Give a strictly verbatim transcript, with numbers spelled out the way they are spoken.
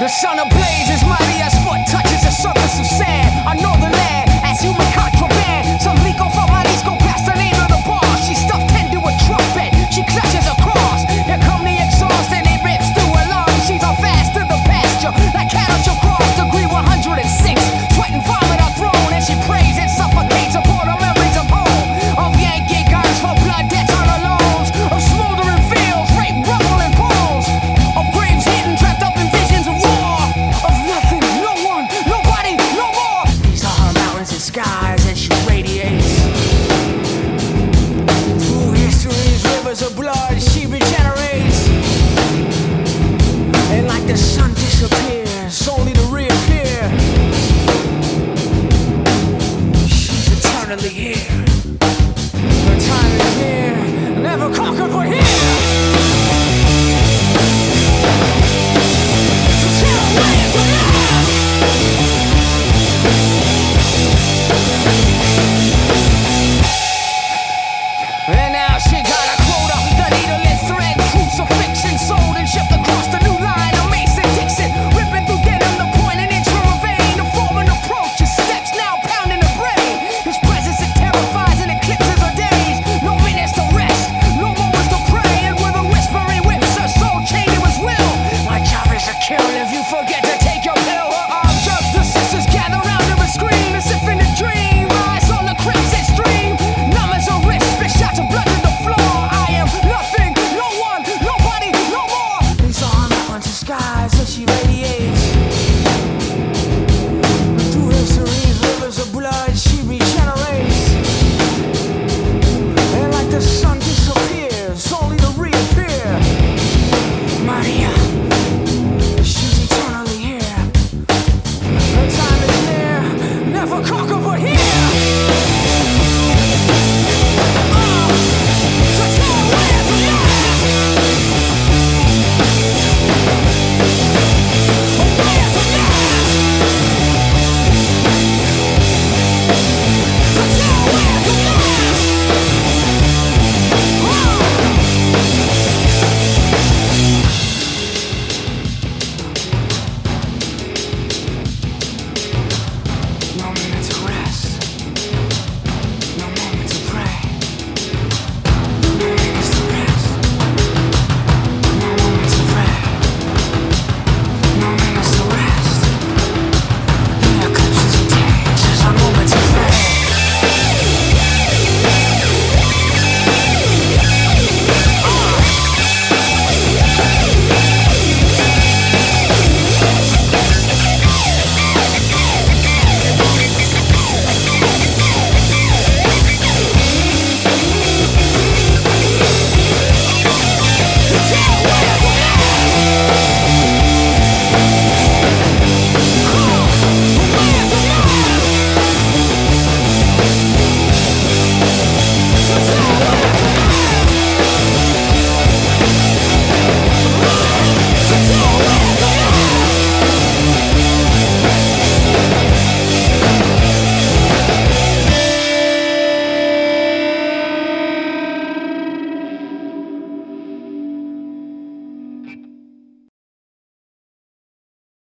The sun ablaze as mighty as foot touches the surface of sand. I know the land as human contraband. Some leak off her bodies, go past the name of the bar. She stuffed ten to a trumpet, she clutches a cross. Here come the exhaust and it rips through her lungs. She's on fast to the pasture, like cattle she'll cross. Degree one hundred six, sweat and vomit are thrown. And she prays and suffocates upon her memories of home. Of Yankee guns for blood debts on her loans. Of smoldering fields, rape, rubble and bones. Of graves hidden, trapped up in visions of war. Of nothing, no one, nobody, no more. These are her mountains and skies and she radiates. Through history's rivers of blood she regenerates. And like the sun disappears, only to reappear. She's eternally here. Her time is near, never conquered but here.